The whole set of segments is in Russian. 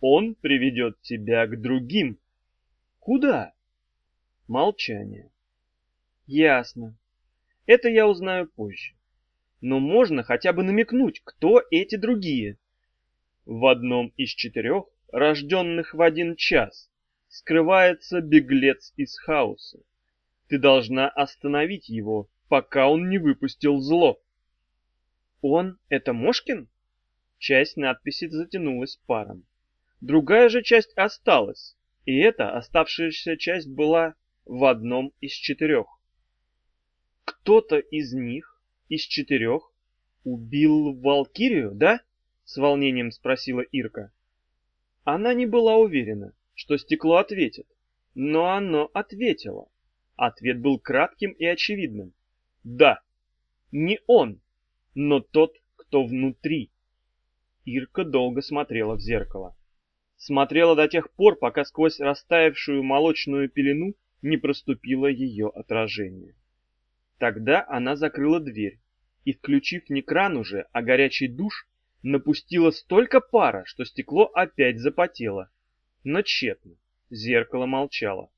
Он приведет тебя к другим. Куда? Молчание. Ясно. Это я узнаю позже. Но можно хотя бы намекнуть, кто эти другие. В одном из 4, рожденных в 1 час, скрывается беглец из хаоса. Ты должна остановить его, пока он не выпустил зло. Он — это Мошкин? Часть надписи затянулась паром. Другая же часть осталась, и эта оставшаяся часть была в одном из 4. Кто-то из них, из 4, убил Валкирию, да? С волнением спросила Ирка. Она не была уверена, что стекло ответит, но оно ответило. Ответ был кратким и очевидным. Да, не он, но тот, кто внутри. Ирка долго смотрела в зеркало. Смотрела до тех пор, пока сквозь растаявшую молочную пелену не проступило ее отражение. Тогда она закрыла дверь и, включив не кран уже, а горячий душ, напустила столько пара, что стекло опять запотело. Но тщетно. Зеркало молчало.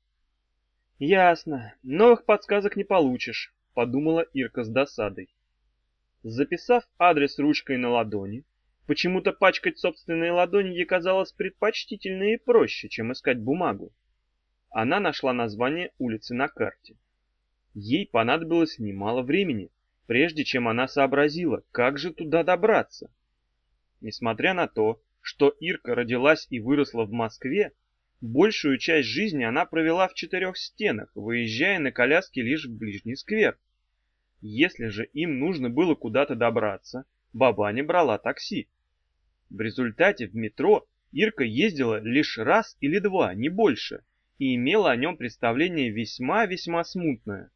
«Ясно. Новых подсказок не получишь», — подумала Ирка с досадой. Записав адрес ручкой на ладони, почему-то пачкать собственные ладони ей казалось предпочтительнее и проще, чем искать бумагу. Она нашла название улицы на карте. Ей понадобилось немало времени, прежде чем она сообразила, как же туда добраться. Несмотря на то, что Ирка родилась и выросла в Москве, большую часть жизни она провела в 4 стенах, выезжая на коляске лишь в ближний сквер. Если же им нужно было куда-то добраться, бабаня брала такси. В результате в метро Ирка ездила лишь раз или 2, не больше, и имела о нем представление весьма-весьма смутное.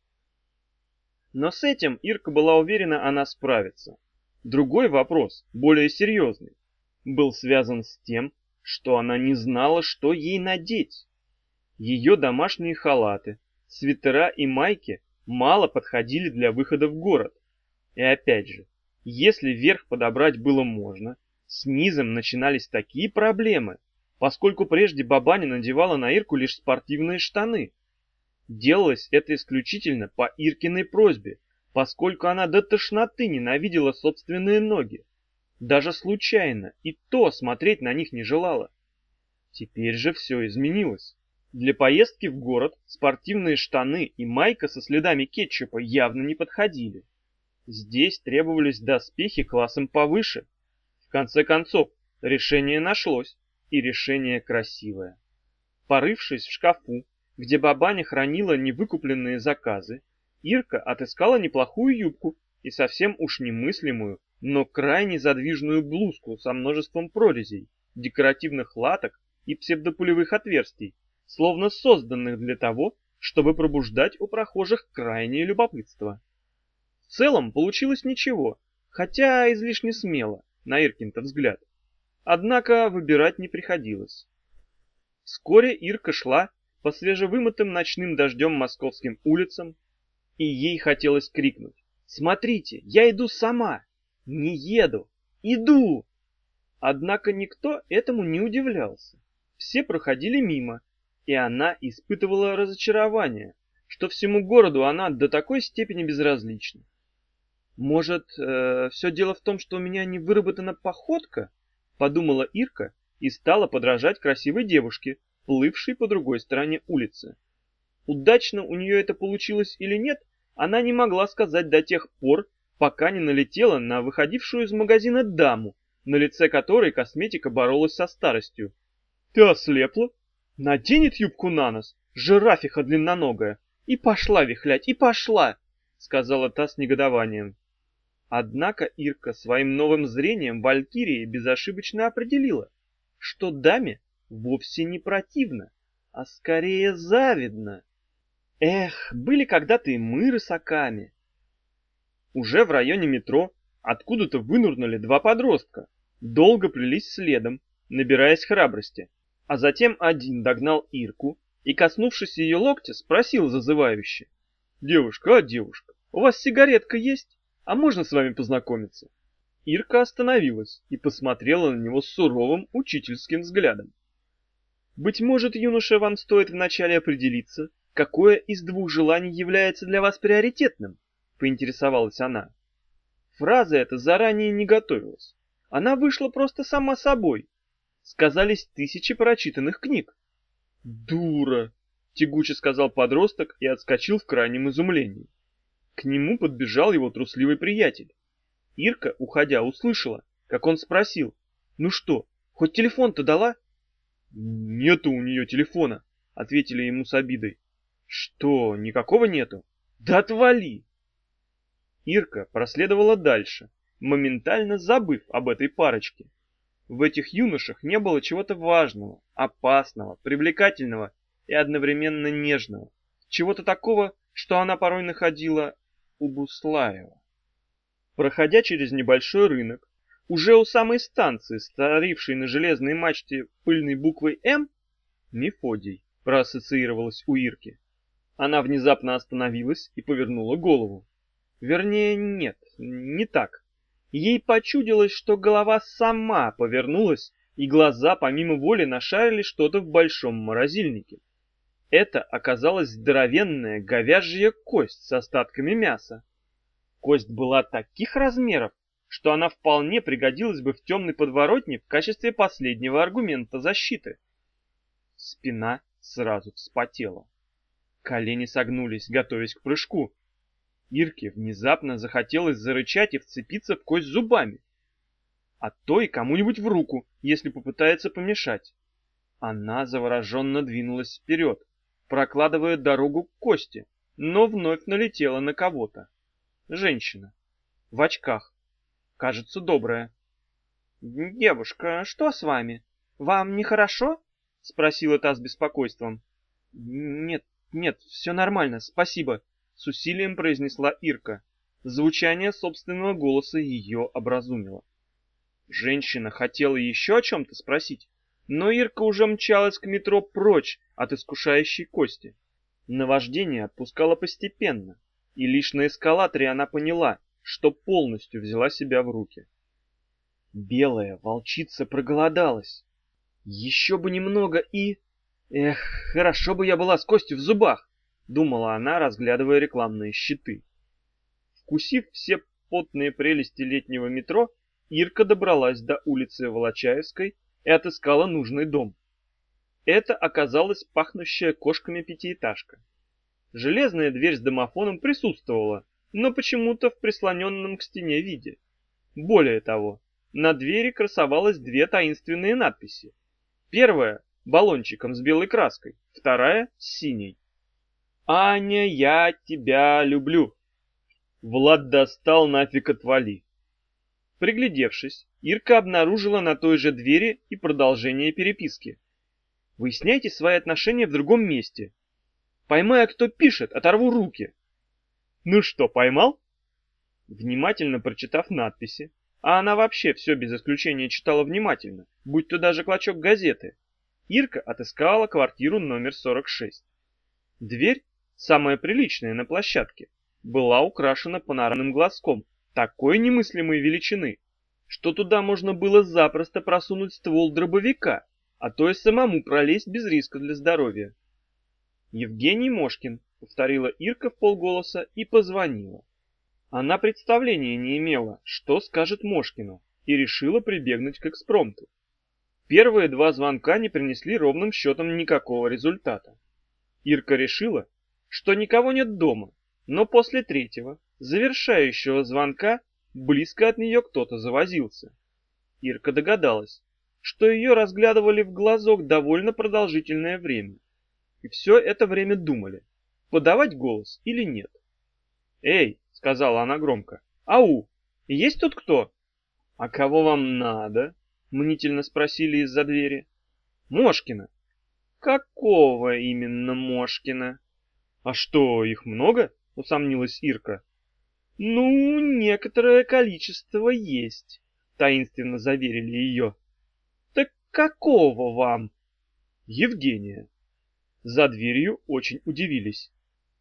Но с этим Ирка была уверена, она справится. Другой вопрос, более серьезный, был связан с тем, что она не знала, что ей надеть. Ее домашние халаты, свитера и майки мало подходили для выхода в город. И опять же, если верх подобрать было можно, с низом начинались такие проблемы, поскольку прежде бабаня надевала на Ирку лишь спортивные штаны. Делалось это исключительно по Иркиной просьбе, поскольку она до тошноты ненавидела собственные ноги. Даже случайно, и то смотреть на них не желала. Теперь же все изменилось. Для поездки в город спортивные штаны и майка со следами кетчупа явно не подходили. Здесь требовались доспехи классом повыше. В конце концов, решение нашлось, и решение красивое. Порывшись в шкафу, где бабаня хранила невыкупленные заказы, Ирка отыскала неплохую юбку и совсем уж немыслимую, но крайне задвижную блузку со множеством прорезей, декоративных латок и псевдопулевых отверстий, словно созданных для того, чтобы пробуждать у прохожих крайнее любопытство. В целом получилось ничего, хотя излишне смело, на Иркин-то взгляд. Однако выбирать не приходилось. Вскоре Ирка шла по свежевымытым ночным дождем московским улицам, и ей хотелось крикнуть: «Смотрите, я иду сама! Не еду! Иду!» Однако никто этому не удивлялся. Все проходили мимо, и она испытывала разочарование, что всему городу она до такой степени безразлична. «Может, все дело в том, что у меня не выработана походка?» — подумала Ирка и стала подражать красивой девушке, плывшей по другой стороне улицы. Удачно у нее это получилось или нет, она не могла сказать до тех пор, пока не налетела на выходившую из магазина даму, на лице которой косметика боролась со старостью. «Ты ослепла? Наденет юбку на нос, жирафиха длинноногая, и пошла вихлять, и пошла!» — сказала та с негодованием. Однако Ирка своим новым зрением Валькирии безошибочно определила, что даме вовсе не противно, а скорее завидно. Эх, были когда-то и мы рысаками. Уже в районе метро откуда-то вынурнули 2 подростка, долго плелись следом, набираясь храбрости, а затем один догнал Ирку и, коснувшись ее локтя, спросил зазывающе: девушка, у вас сигаретка есть? А можно с вами познакомиться?» Ирка остановилась и посмотрела на него с суровым учительским взглядом. Быть может, юноша, вам стоит вначале определиться, какое из двух желаний является для вас приоритетным, поинтересовалась она. Фраза эта заранее не готовилась. Она вышла просто сама собой. Сказались тысячи прочитанных книг. «Дура!» — тягуче сказал подросток и отскочил в крайнем изумлении. К нему подбежал его трусливый приятель. Ирка, уходя, услышала, как он спросил: «Ну что, хоть телефон-то дала?» «Нету у нее телефона», — ответили ему с обидой. «Что, никакого нету? Да отвали!» Ирка проследовала дальше, моментально забыв об этой парочке. В этих юношах не было чего-то важного, опасного, привлекательного и одновременно нежного, чего-то такого, что она порой находила у Буслаева. Проходя через небольшой рынок, уже у самой станции, стоявшей на железной мачте пыльной буквой «М», Мефодий проассоциировалась у Ирки. Она внезапно остановилась и повернула голову. Вернее, нет, не так. Ей почудилось, что голова сама повернулась, и глаза помимо воли нашарили что-то в большом морозильнике. Это оказалась здоровенная говяжья кость с остатками мяса. Кость была таких размеров, что она вполне пригодилась бы в темной подворотне в качестве последнего аргумента защиты. Спина сразу вспотела. Колени согнулись, готовясь к прыжку. Ирке внезапно захотелось зарычать и вцепиться в кость зубами. А то и кому-нибудь в руку, если попытается помешать. Она завороженно двинулась вперед, прокладывая дорогу к кости, но вновь налетела на кого-то. Женщина. В очках. Кажется, добрая. «Девушка, что с вами? Вам нехорошо?» — спросила та с беспокойством. «Нет, нет, все нормально, спасибо», — с усилием произнесла Ирка. Звучание собственного голоса ее образумило. Женщина хотела еще о чем-то спросить, но Ирка уже мчалась к метро прочь от искушающей кости. Наваждение отпускало постепенно, и лишь на эскалаторе она поняла, что полностью взяла себя в руки. Белая волчица проголодалась. Еще бы немного и... Эх, хорошо бы я была с костью в зубах, думала она, разглядывая рекламные щиты. Вкусив все потные прелести летнего метро, Ирка добралась до улицы Волочаевской и отыскала нужный дом. Это оказалась пахнущая кошками пятиэтажка. Железная дверь с домофоном присутствовала, но почему-то в прислоненном к стене виде. Более того, на двери красовалось две таинственные надписи. Первая — баллончиком с белой краской, вторая — с синей. «Аня, я тебя люблю». Влад достал, нафиг отвали. Приглядевшись, Ирка обнаружила на той же двери и продолжение переписки. «Выясняйте свои отношения в другом месте. Поймаю, кто пишет, оторву руки». «Ну что, поймал?» Внимательно прочитав надписи, а она вообще все без исключения читала внимательно, будь то даже клочок газеты, Ирка отыскала квартиру номер 46. Дверь, самая приличная на площадке, была украшена панорамным глазком такой немыслимой величины, что туда можно было запросто просунуть ствол дробовика, а то и самому пролезть без риска для здоровья. «Евгений Мошкин», — повторила Ирка вполголоса и позвонила. Она представления не имела, что скажет Мошкину, и решила прибегнуть к экспромту. Первые два звонка не принесли ровным счетом никакого результата. Ирка решила, что никого нет дома, но после третьего, завершающего звонка, близко от нее кто-то завозился. Ирка догадалась, что ее разглядывали в глазок довольно продолжительное время. И все это время думали, подавать голос или нет. «Эй!» — сказала она громко. «Ау! Есть тут кто?» «А кого вам надо?» — мнительно спросили из-за двери. «Мошкина». «Какого именно Мошкина?» «А что, их много?» — усомнилась Ирка. «Ну, некоторое количество есть», — таинственно заверили ее. «Так какого вам?» «Евгения». За дверью очень удивились.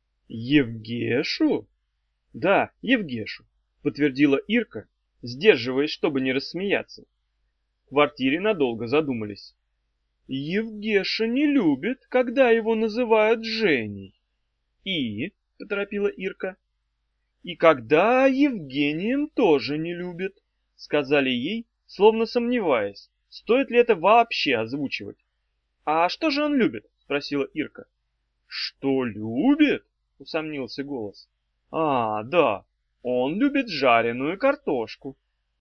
«Евгешу?» «Да, Евгешу», — подтвердила Ирка, сдерживаясь, чтобы не рассмеяться. В квартире надолго задумались. Евгеша не любит, когда его называют Женей. Поторопила Ирка. И когда Евгением тоже не любит, сказали ей, словно сомневаясь, стоит ли это вообще озвучивать. А что же он любит? Спросила Ирка. Что любит? Усомнился голос. Да, он любит жареную картошку.